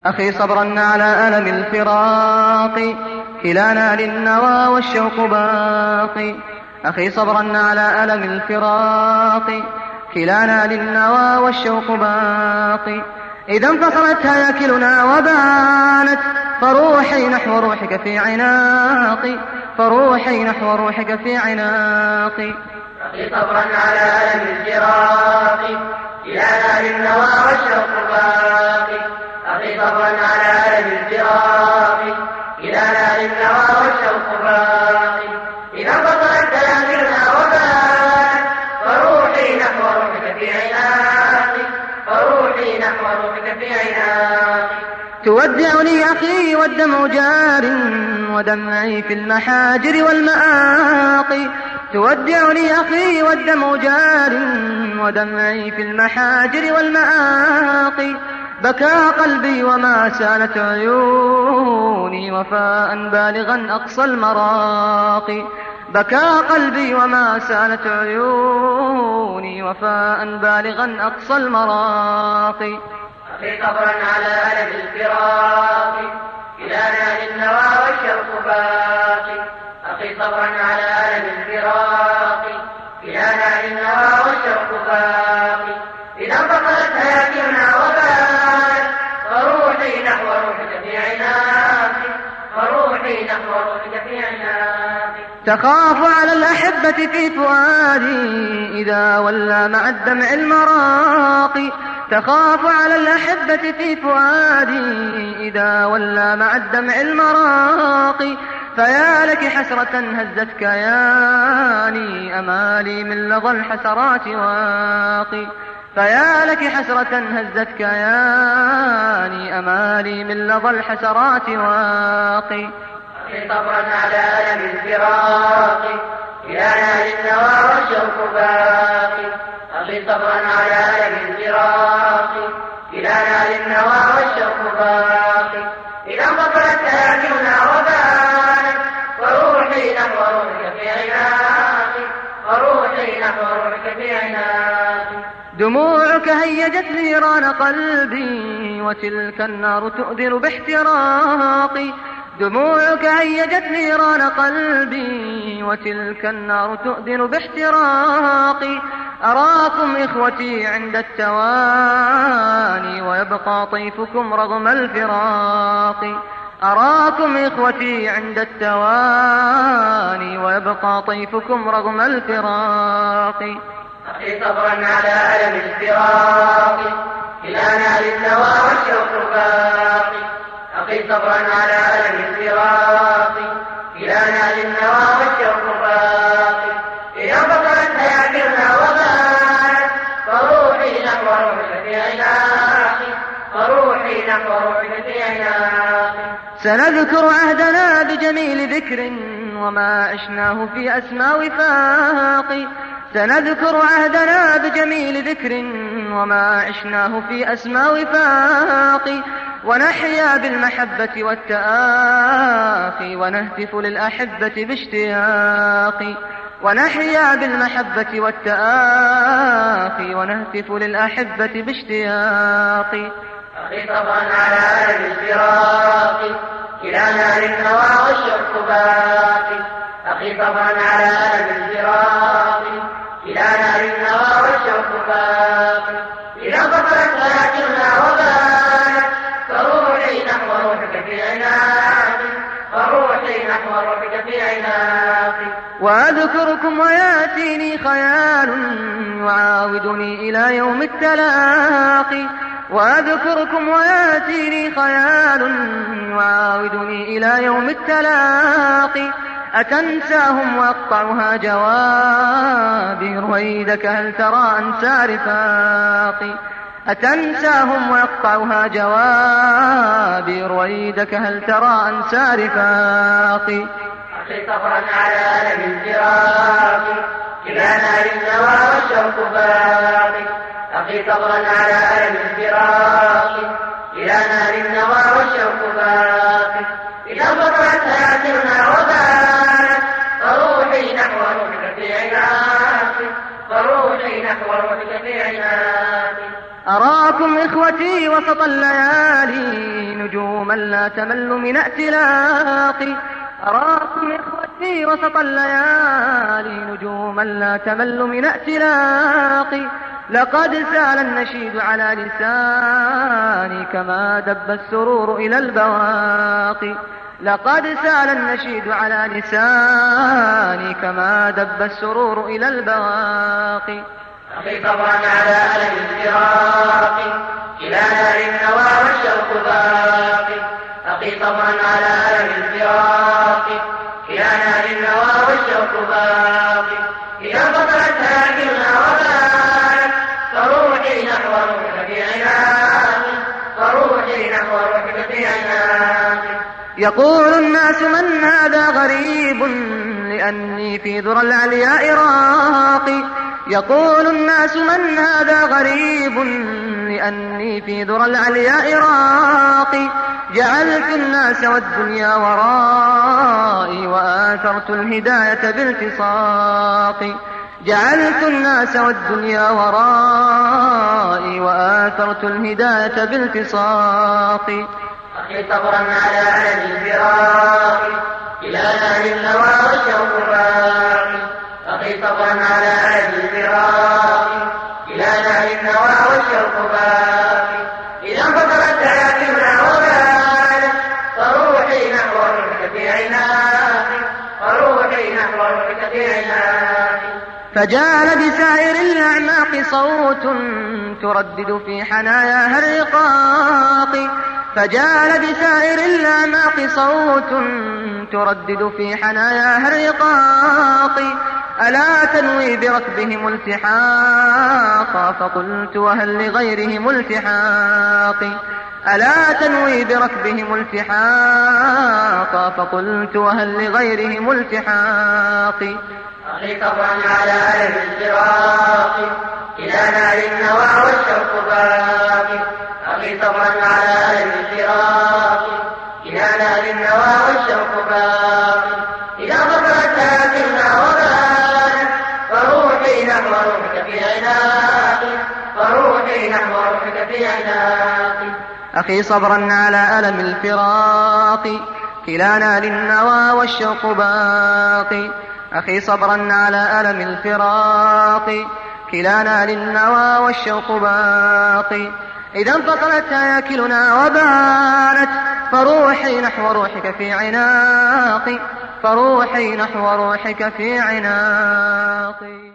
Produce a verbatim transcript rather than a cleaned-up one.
أخي صبرا على ألم الفراق، كلانا للنوى والشوق باقي. أخي صبرا على ألم الفراق، كلانا للنوى والشوق باقي. إذا انفصلت هياكلنا وبانت، فروحي نحو روحك في عناقي، فروحي نحو روحك في عناقي. أخي صبرا على ألم الفراق، كلانا للنوى والشوق باقي. أخي صبرا على ألم الفراق، كلانا للنوى والشوق باقي. إذا انفصلت هياكلنا وبانت، فروحي نحو روحك في عناقي، فروحي نحو روحك في عناقي. تودعني أخي والدمع جار، ودمعي في المحاجر والمآقي. تودعني أخي والدمع جار، ودمعي في المحاجر والمآقي. بكى قلبي وما سالت عيوني، وفاء بالغا أقصى المراقي. بكى قلبي وما سالت عيوني، وفاء بالغا أقصى المراقي. أخي صبرا على ألم الفراق، كلانا للنوى والشوق باقي. أخي صبرا على ألم الفراق، كلانا للنوى والشوق باقي. إذا انفصلت هياكلنا وبانت، فروحي نحو روحك في عناقي، فروحي نحو روحك في عناقي. تخاف على الأحبة في فؤادي، إذا ولى مع الدمع المراقي. تخاف على الأحبة في فؤادي، إذا ولى مع الدمع المراقي. فيا لك حسرة هزت كياني، أمالي من لظى الحسرات واقي. فيا لك حسرة هزت كياني، أمالي من لظى الحسرات واقي. أخي صبرا على ألم الفراق، كلانا للنوى والشوق باقي. أخي صبرا على ألم الفراق، كلانا للنوى والشوق باقي. إذا انفصلت هياكلنا وبانت، فروحي نحو روحك في عناقي، فروحي نحو روحك في عناقي. دموعك هيجت نيران قلبي، وتلك النار تؤذر باحتراقي. دموعك هيجت نيران قلبي، وتلك النار تؤذن باحتراقي. أراكم إخوتي عند التواني، ويبقى طيفكم رغم الفراق. أراكم إخوتي عند التواني، ويبقى طيفكم رغم الفراق. أخي صبرا على ألم الفراق، كلانا للنوى والشوق باقي. أخي صبرا على ألم الفراق، كلانا للنوى والشوق باقي. إذا انفصلت هياكلنا وبانت، فروحي نحو روحك في عناقي، فروحي نحو روحك في عناقي. سنذكر عهدنا بجميل ذكر، وما عشناه في أسمى وفاق. سنذكر عهدنا بجميل ذكر، وما عشناه في أسمى وفاق. ونحيا بالمحبة والتآخي، ونهتف للأحبة باشتياق. ونحيا بالمحبة والتآخي، ونهتف للأحبة باشتياق. أخي صبرا على ألم الفراق، كلانا للنوى والشوق باقي. أخي صبرا على ألم الفراق، كلانا للنوى والشوق باقي. إذا انفصلت هياكلنا وبانت، فروحي نحو روحك في عناقي، فروحي نحو روحك في عناقي. وأذكركم ويأتيني خيال، يعاودني إلى يوم التلاقي. وأذكركم ويأتيني خيال، يعاودني إلى يوم التلاقي. أتنساهم وأقطعها جوابي، رويدك هل ترى أنسى رفاقي. أتنساهم ويقطعها جوابي، رويدك هل ترى أنسى رفاقي. أخي صبرا على ألم الفراق، كلانا للنوى والشوق باقي. أخي صبرا على ألم الفراق، كلانا للنوى والشوق باقي. إذا انفصلت هياكلنا وبانت، فروحي نحو روحك في عناقي، فروحي نحو روحك في عناقي. أراكم أراكم إخوتي وسط الليالي نجوما لا تمل من ائتلاقي أراكم إخوتي وسط الليالي نجوما لا تمل من ائتلاقي لقد سال النشيد على لساني كما دب السرور إلى البواقي لقد سال النشيد على لساني كما دب السرور إلى البواقي أخي صبرا على ألم الفراق إلى نار النوى والشوق باقي أخي صبرا على ألم الفراق إلى نار النوى والشوق باقي إذا انفصلت هاجرنا وبانت فروحي نحو روحك في عناقي فروحي نحو روحك في عناقي يقول الناس من هذا غريب لأني في ذرى العلياء راقي يقول الناس من هذا غريب لأني في ذرى العلياء راقي جعلت الناس والدنيا ورائي وآثرت الهداية بالتصاقي جعلت الناس والدنيا ورائي وآثرت الهداية بالتصاقي أخي صبرا على ألم الفراق إلى نار النوى والشوق باقي أخي صبرا على ألم الفراق إلى نار النوى والشوق باقي إذا انفصلت حياتنا وبانت فروحي نحو روحك في عناقي فروحي نحو روحك في عناقي فجال بسائر الأعناق صوت تردد في حناياها الرقاق فجال بسائر الأعناق صوت تردد في حناياها الرقاق ألا تنوي بركبهم التحاقا فقلت وهل لغيرهم التحاق ألا تنوي بركبهم التحاقا فقلت وهل لغيرهم التحاق أخي صبرا على ألم الفراق إلى نار النوى والشوق باقي أخي صبرا على ألم الفراق إلى نار النوى والشوق باقي إذا فصلت هاجرنا وبانت فروحي نحو روحك في عناقي فروحي نحو روحك في عناقي أخي صبرا على ألم الفراق كلانا للنوى والشوق باقي أخي صبرا على ألم الفراق كلانا للنوى والشوق باقي إذا انفصلت هياكلنا وبانت فروحي نحو روحك في عناقي فروحي نحو روحك في عناقي